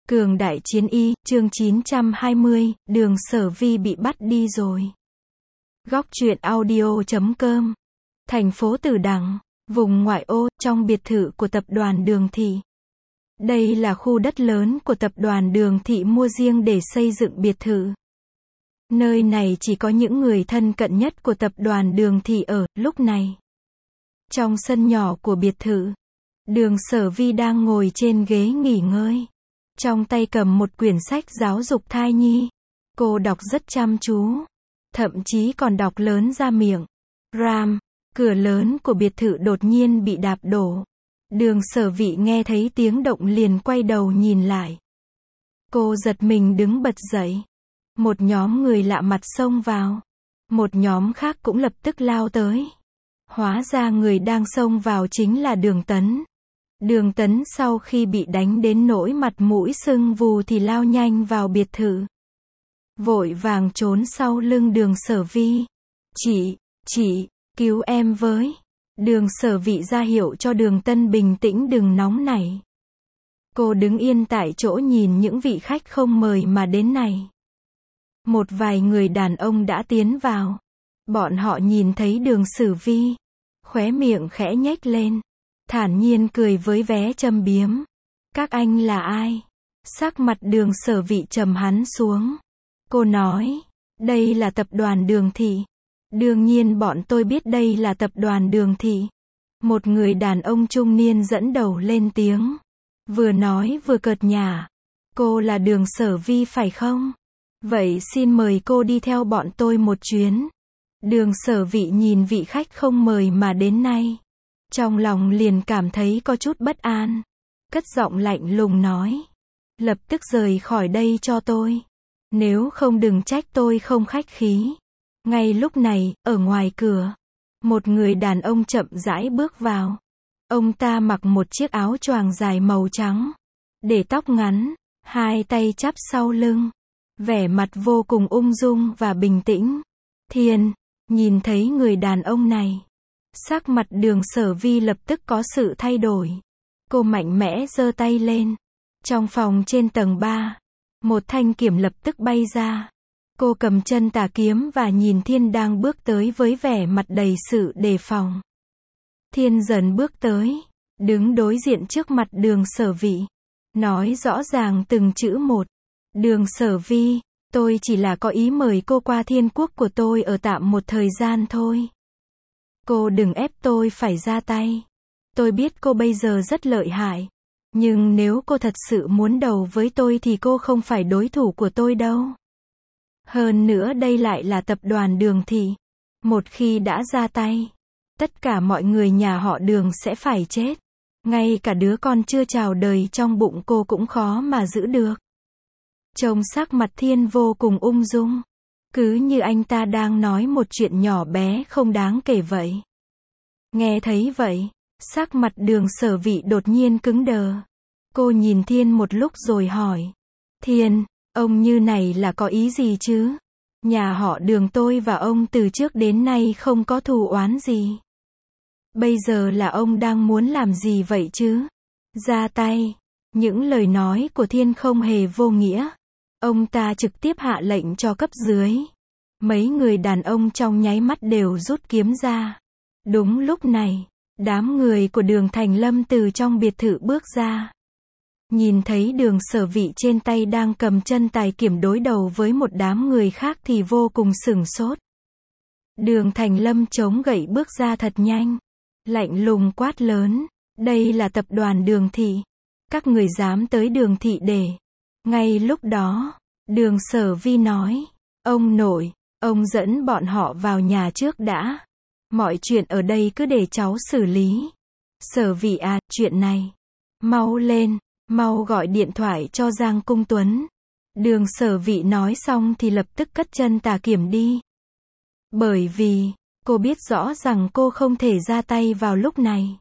Cường đại chiến y, chương 920, Đường Sở Vi bị bắt đi rồi. Góc truyện audio.com. Thành phố Tử Đằng, vùng ngoại ô, trong biệt thự của tập đoàn Đường Thị. Đây là khu đất lớn của tập đoàn Đường Thị mua riêng để xây dựng biệt thự. Nơi này chỉ có những người thân cận nhất của tập đoàn Đường Thị ở lúc này. Trong sân nhỏ của biệt thự, Đường Sở Vi đang ngồi trên ghế nghỉ ngơi. Trong tay cầm một quyển sách giáo dục thai nhi. Cô đọc rất chăm chú. Thậm chí còn đọc lớn ra miệng. Ram, cửa lớn của biệt thự đột nhiên bị đạp đổ. Đường Sở Vi nghe thấy tiếng động liền quay đầu nhìn lại. Cô giật mình đứng bật dậy. Một nhóm người lạ mặt xông vào. Một nhóm khác cũng lập tức lao tới. Hóa ra người đang xông vào chính là Đường Tấn. Đường Tấn sau khi bị đánh đến nỗi mặt mũi sưng vù thì lao nhanh vào biệt thự. Vội vàng trốn sau lưng Đường Sở Vi. Chị, cứu em với. Đường Sở Vi ra hiệu cho Đường Tân bình tĩnh đừng nóng nảy. Cô đứng yên tại chỗ nhìn những vị khách không mời mà đến này. Một vài người đàn ông đã tiến vào. Bọn họ nhìn thấy Đường Sở Vi. Khóe miệng khẽ nhếch lên. Thản nhiên cười với vé châm biếm. Các anh là ai? Sắc mặt Đường Sở Vi trầm hẳn xuống. Cô nói, đây là tập đoàn Đường Thị. Đương nhiên bọn tôi biết đây là tập đoàn Đường Thị. Một người đàn ông trung niên dẫn đầu lên tiếng. Vừa nói vừa cợt nhả. Cô là Đường Sở Vi phải không? Vậy xin mời cô đi theo bọn tôi một chuyến. Đường Sở Vi nhìn vị khách không mời mà đến nay. Trong lòng liền cảm thấy có chút bất an. Cất giọng lạnh lùng nói. Lập tức rời khỏi đây cho tôi. Nếu không đừng trách tôi không khách khí. Ngay lúc này, ở ngoài cửa, một người đàn ông chậm rãi bước vào. Ông ta mặc một chiếc áo choàng dài màu trắng. Để tóc ngắn, hai tay chắp sau lưng. Vẻ mặt vô cùng ung dung và bình tĩnh. Thiên, nhìn thấy người đàn ông này. Sắc mặt Đường Sở Vi lập tức có sự thay đổi. Cô mạnh mẽ giơ tay lên. Trong phòng trên tầng 3, một thanh kiếm lập tức bay ra. Cô cầm chân tà kiếm và nhìn Thiên đang bước tới với vẻ mặt đầy sự đề phòng. Thiên dần bước tới, đứng đối diện trước mặt Đường Sở Vi. Nói rõ ràng từng chữ một. Đường Sở Vi, tôi chỉ là có ý mời cô qua Thiên Quốc của tôi ở tạm một thời gian thôi. Cô đừng ép tôi phải ra tay. Tôi biết cô bây giờ rất lợi hại. Nhưng nếu cô thật sự muốn đầu với tôi thì cô không phải đối thủ của tôi đâu. Hơn nữa đây lại là tập đoàn Đường Thị. Một khi đã ra tay, tất cả mọi người nhà họ Đường sẽ phải chết. Ngay cả đứa con chưa chào đời trong bụng cô cũng khó mà giữ được. Trông sắc mặt Thiên vô cùng ung dung. Cứ như anh ta đang nói một chuyện nhỏ bé không đáng kể vậy. Nghe thấy vậy, sắc mặt Đường Sở Vi đột nhiên cứng đờ. Cô nhìn Thiên một lúc rồi hỏi. Thiên, ông như này là có ý gì chứ? Nhà họ Đường tôi và ông từ trước đến nay không có thù oán gì. Bây giờ là ông đang muốn làm gì vậy chứ? Ra tay. Những lời nói của Thiên không hề vô nghĩa. Ông ta trực tiếp hạ lệnh cho cấp dưới. Mấy người đàn ông trong nháy mắt đều rút kiếm ra. Đúng lúc này, đám người của Đường Thành Lâm từ trong biệt thự bước ra. Nhìn thấy Đường Sở Vi trên tay đang cầm chân tài kiếm đối đầu với một đám người khác thì vô cùng sửng sốt. Đường Thành Lâm chống gậy bước ra thật nhanh. Lạnh lùng quát lớn. Đây là tập đoàn Đường Thị. Các người dám tới Đường Thị để. Ngay lúc đó, Đường Sở Vi nói. Ông nội, ông dẫn bọn họ vào nhà trước đã. Mọi chuyện ở đây cứ để cháu xử lý. Sở Vi à, chuyện này. Mau lên, mau gọi điện thoại cho Giang Cung Tuấn. Đường Sở Vi nói xong thì lập tức cất chân tà kiếm đi. Bởi vì, cô biết rõ rằng cô không thể ra tay vào lúc này.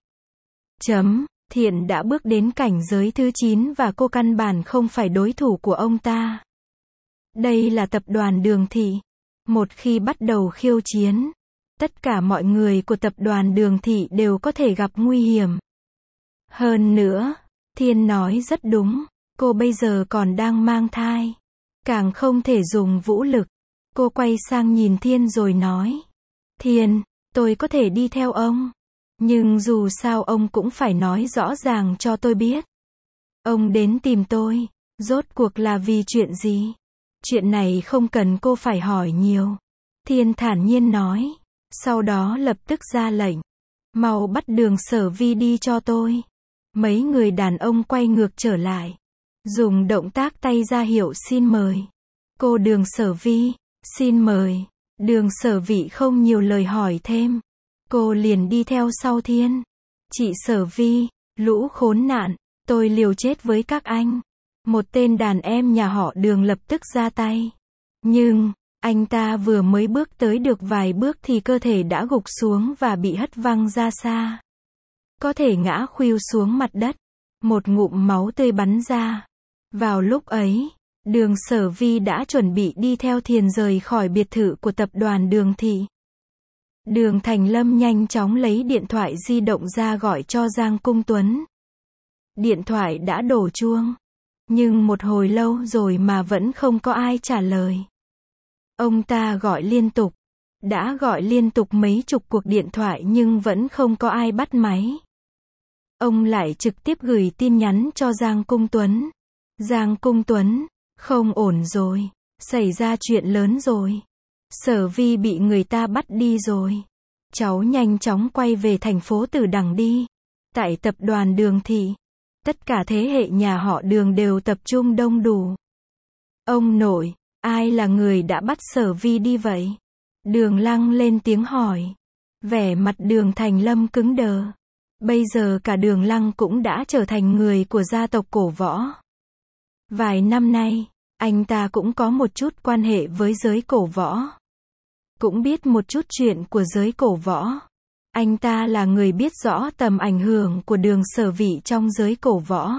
Thiện đã bước đến cảnh giới thứ 9 và cô căn bản không phải đối thủ của ông ta. Đây là tập đoàn Đường Thị. Một khi bắt đầu khiêu chiến, tất cả mọi người của tập đoàn Đường Thị đều có thể gặp nguy hiểm. Hơn nữa, Thiên nói rất đúng. Cô bây giờ còn đang mang thai. Càng không thể dùng vũ lực. Cô quay sang nhìn Thiên rồi nói. Thiên, tôi có thể đi theo ông. Nhưng dù sao ông cũng phải nói rõ ràng cho tôi biết. Ông đến tìm tôi, rốt cuộc là vì chuyện gì? Chuyện này không cần cô phải hỏi nhiều. Thiên thản nhiên nói. Sau đó lập tức ra lệnh. Mau bắt Đường Sở Vi đi cho tôi. Mấy người đàn ông quay ngược trở lại. Dùng động tác tay ra hiệu xin mời. Cô Đường Sở Vi, xin mời. Đường Sở Vị không nhiều lời hỏi thêm. Cô liền đi theo sau Thiên. Chị Sở Vi, lũ khốn nạn, tôi liều chết với các anh. Một tên đàn em nhà họ Đường lập tức ra tay. Nhưng, anh ta vừa mới bước tới được vài bước thì cơ thể đã gục xuống và bị hất văng ra xa. Có thể ngã khuỵu xuống mặt đất. Một ngụm máu tươi bắn ra. Vào lúc ấy, Đường Sở Vi đã chuẩn bị đi theo Thiền rời khỏi biệt thự của tập đoàn Đường Thị. Đường Thành Lâm nhanh chóng lấy điện thoại di động ra gọi cho Giang Cung Tuấn. Điện thoại đã đổ chuông. Nhưng một hồi lâu rồi mà vẫn không có ai trả lời. Ông ta gọi liên tục. Đã gọi liên tục mấy chục cuộc điện thoại nhưng vẫn không có ai bắt máy. Ông lại trực tiếp gửi tin nhắn cho Giang Cung Tuấn. Giang Cung Tuấn, không ổn rồi. Xảy ra chuyện lớn rồi. Sở Vi bị người ta bắt đi rồi. Cháu nhanh chóng quay về thành phố Tử Đằng đi. Tại tập đoàn Đường Thị. Tất cả thế hệ nhà họ Đường đều tập trung đông đủ. Ông nội, ai là người đã bắt Sở Vi đi vậy? Đường Lăng lên tiếng hỏi. Vẻ mặt Đường Thành Lâm cứng đờ. Bây giờ cả Đường Lăng cũng đã trở thành người của gia tộc cổ võ. Vài năm nay, anh ta cũng có một chút quan hệ với giới cổ võ. Cũng biết một chút chuyện của giới cổ võ. Anh ta là người biết rõ tầm ảnh hưởng của Đường Sở Vị trong giới cổ võ.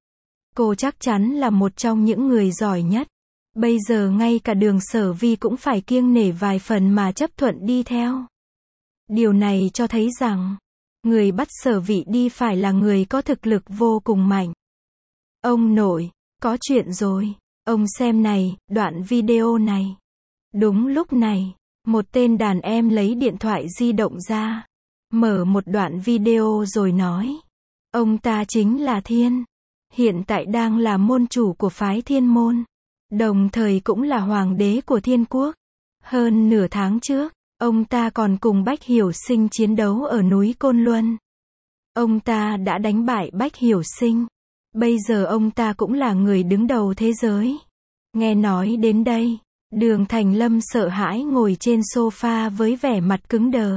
Cô chắc chắn là một trong những người giỏi nhất. Bây giờ ngay cả Đường Sở Vi cũng phải kiêng nể vài phần mà chấp thuận đi theo. Điều này cho thấy rằng, người bắt Sở Vị đi phải là người có thực lực vô cùng mạnh. Ông nội, có chuyện rồi. Ông xem này, đoạn video này. Đúng lúc này, một tên đàn em lấy điện thoại di động ra. Mở một đoạn video rồi nói. Ông ta chính là Thiên. Hiện tại đang là môn chủ của phái Thiên Môn. Đồng thời cũng là hoàng đế của Thiên Quốc. Hơn nửa tháng trước, ông ta còn cùng Bách Hiểu Sinh chiến đấu ở núi Côn Luân. Ông ta đã đánh bại Bách Hiểu Sinh. Bây giờ ông ta cũng là người đứng đầu thế giới. Nghe nói đến đây, Đường Thành Lâm sợ hãi ngồi trên sofa với vẻ mặt cứng đờ.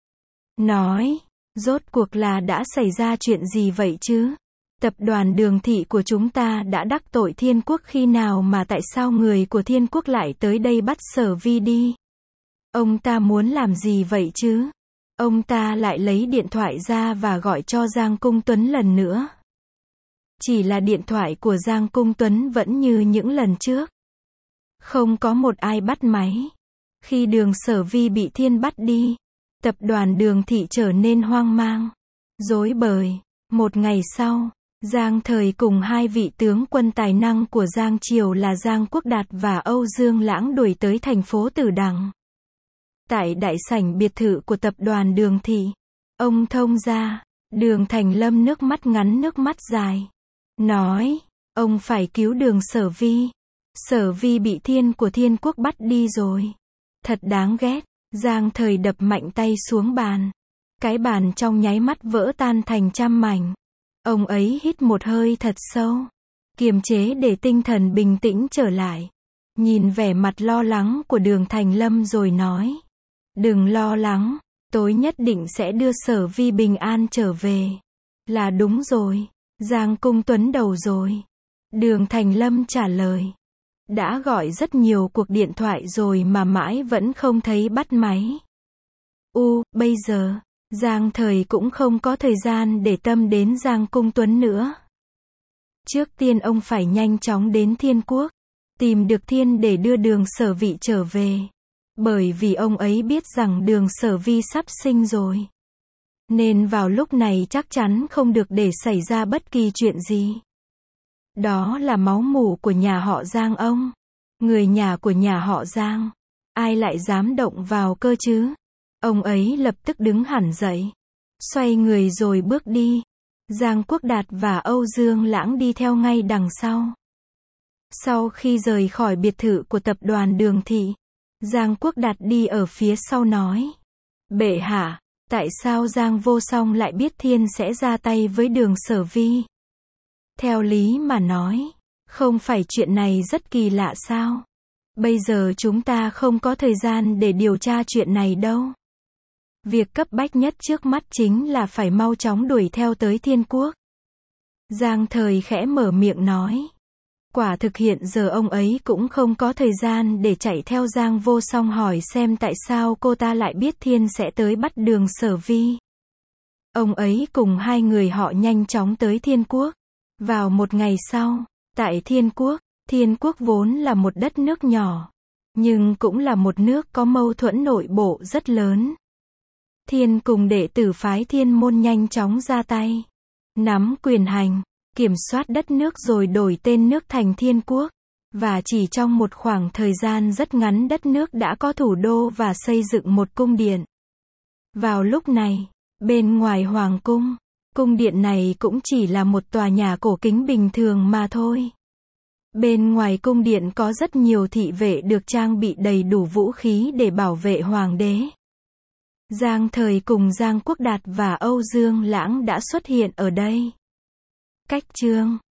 Nói, rốt cuộc là đã xảy ra chuyện gì vậy chứ? Tập đoàn Đường Thị của chúng ta đã đắc tội Thiên Quốc khi nào mà tại sao người của Thiên Quốc lại tới đây bắt Sở Vi đi? Ông ta muốn làm gì vậy chứ? Ông ta lại lấy điện thoại ra và gọi cho Giang Cung Tuấn lần nữa. Chỉ là điện thoại của Giang Cung Tuấn vẫn như những lần trước. Không có một ai bắt máy. Khi Đường Sở Vi bị Thiên bắt đi, tập đoàn Đường Thị trở nên hoang mang, rối bời. Một ngày sau, Giang Thời cùng hai vị tướng quân tài năng của Giang Triều là Giang Quốc Đạt và Âu Dương Lãng đuổi tới thành phố Tử Đằng. Tại đại sảnh biệt thự của tập đoàn Đường Thị, ông thông gia, Đường Thành Lâm nước mắt ngắn nước mắt dài. Nói, ông phải cứu Đường Sở Vi. Sở Vi bị Thiên của Thiên Quốc bắt đi rồi. Thật đáng ghét. Giang Thời đập mạnh tay xuống bàn. Cái bàn trong nháy mắt vỡ tan thành trăm mảnh. Ông ấy hít một hơi thật sâu. Kiềm chế để tinh thần bình tĩnh trở lại. Nhìn vẻ mặt lo lắng của Đường Thành Lâm rồi nói. Đừng lo lắng. Tôi nhất định sẽ đưa Sở Vi bình an trở về. Là đúng rồi. Giang Cung Tuấn đầu rồi. Đường Thành Lâm trả lời. Đã gọi rất nhiều cuộc điện thoại rồi mà mãi vẫn không thấy bắt máy. Bây giờ, Giang Thời cũng không có thời gian để tâm đến Giang Cung Tuấn nữa. Trước tiên ông phải nhanh chóng đến Thiên Quốc, tìm được Thiên để đưa Đường Sở Vị trở về. Bởi vì ông ấy biết rằng Đường Sở Vi sắp sinh rồi. Nên vào lúc này chắc chắn không được để xảy ra bất kỳ chuyện gì. Đó là máu mủ của nhà họ Giang ông. Người nhà của nhà họ Giang. Ai lại dám động vào cơ chứ? Ông ấy lập tức đứng hẳn dậy. Xoay người rồi bước đi. Giang Quốc Đạt và Âu Dương Lãng đi theo ngay đằng sau. Sau khi rời khỏi biệt thự của tập đoàn Đường Thị, Giang Quốc Đạt đi ở phía sau nói. Bệ hạ, tại sao Giang Vô Song lại biết Thiên sẽ ra tay với Đường Sở Vi? Theo lý mà nói, không phải chuyện này rất kỳ lạ sao? Bây giờ chúng ta không có thời gian để điều tra chuyện này đâu. Việc cấp bách nhất trước mắt chính là phải mau chóng đuổi theo tới Thiên Quốc. Giang Thời khẽ mở miệng nói. Quả thực hiện giờ ông ấy cũng không có thời gian để chạy theo Giang Vô Song hỏi xem tại sao cô ta lại biết Thiên sẽ tới bắt Đường Sở Vi. Ông ấy cùng hai người họ nhanh chóng tới Thiên Quốc. Vào một ngày sau, tại Thiên Quốc vốn là một đất nước nhỏ, nhưng cũng là một nước có mâu thuẫn nội bộ rất lớn. Thiên cùng đệ tử phái Thiên môn nhanh chóng ra tay, nắm quyền hành, kiểm soát đất nước rồi đổi tên nước thành Thiên Quốc. Và chỉ trong một khoảng thời gian rất ngắn đất nước đã có thủ đô và xây dựng một cung điện. Vào lúc này, bên ngoài hoàng cung, cung điện này cũng chỉ là một tòa nhà cổ kính bình thường mà thôi. Bên ngoài cung điện có rất nhiều thị vệ được trang bị đầy đủ vũ khí để bảo vệ hoàng đế. Giang Thời cùng Giang Quốc Đạt và Âu Dương Lãng đã xuất hiện ở đây. Cách chương